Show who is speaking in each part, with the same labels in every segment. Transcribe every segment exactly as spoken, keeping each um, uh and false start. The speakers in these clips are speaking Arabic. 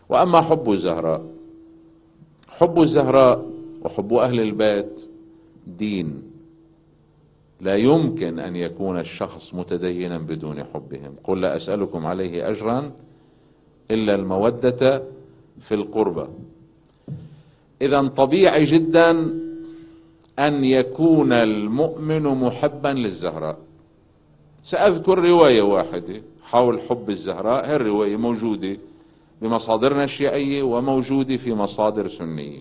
Speaker 1: وأما حب الزهراء، حب الزهراء وحب أهل البيت دين، لا يمكن أن يكون الشخص متدينا بدون حبهم. قل لا أسألكم عليه أجرا إلا المودة في القربى. إذن طبيعي جدا أن يكون المؤمن محبا للزهراء. سأذكر رواية واحدة حول حب الزهراء، هي الرواية موجودة بمصادرنا الشيعية وموجودة في مصادر سنية.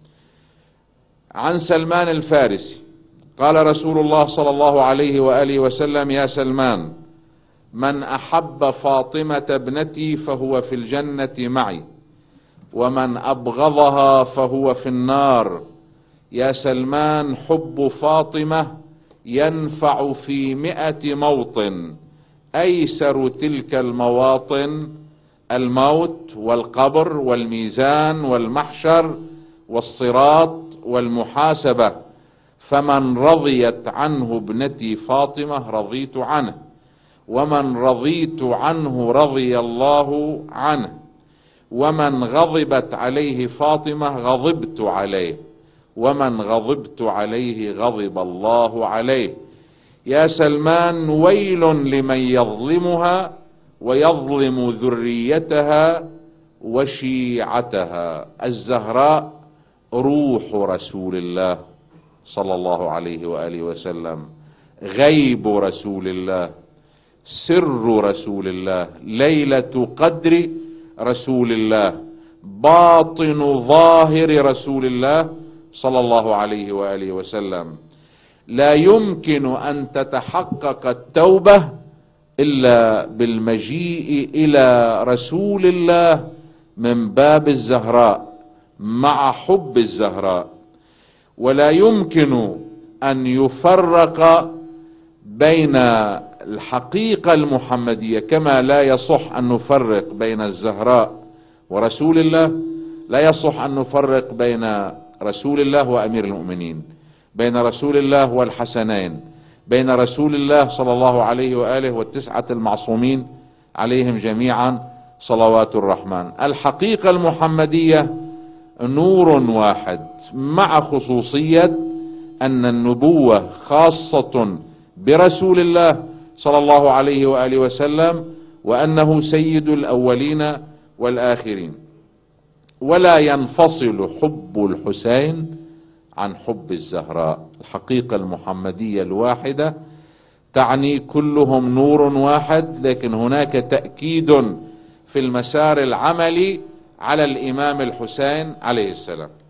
Speaker 1: عن سلمان الفارسي قال رسول الله صلى الله عليه وآله وسلم: يا سلمان، من أحب فاطمة ابنتي فهو في الجنة معي، ومن أبغضها فهو في النار. يا سلمان، حب فاطمة ينفع في مئة موطن، أيسر تلك المواطن الموت والقبر والميزان والمحشر والصراط والمحاسبة، فمن رضيت عنه ابنتي فاطمة رضيت عنه، ومن رضيت عنه رضي الله عنه، ومن غضبت عليه فاطمة غضبت عليه، ومن غضبت عليه غضب الله عليه. يا سلمان، ويل لمن يظلمها ويظلم ذريتها وشيعتها. الزهراء روح رسول الله صلى الله عليه وآله وسلم، غيب رسول الله، سر رسول الله، ليلة قدر رسول الله، باطن ظاهر رسول الله صلى الله عليه وآله وسلم. لا يمكن أن تتحقق التوبة إلا بالمجيء إلى رسول الله من باب الزهراء مع حب الزهراء. ولا يمكن أن يفرق بين الحقيقة المحمدية، كما لا يصح أن نفرق بين الزهراء ورسول الله، لا يصح أن نفرق بين رسول الله وأمير المؤمنين، بين رسول الله والحسنين، بين رسول الله صلى الله عليه وآله والتسعة المعصومين عليهم جميعا صلوات الرحمن. الحقيقة المحمدية نور واحد، مع خصوصية أن النبوة خاصة برسول الله صلى الله عليه وآله وسلم، وأنه سيد الأولين والآخرين. ولا ينفصل حب الحسين عن حب الزهراء. الحقيقة المحمدية الواحدة تعني كلهم نور واحد، لكن هناك تأكيد في المسار العملي على الإمام الحسين عليه السلام.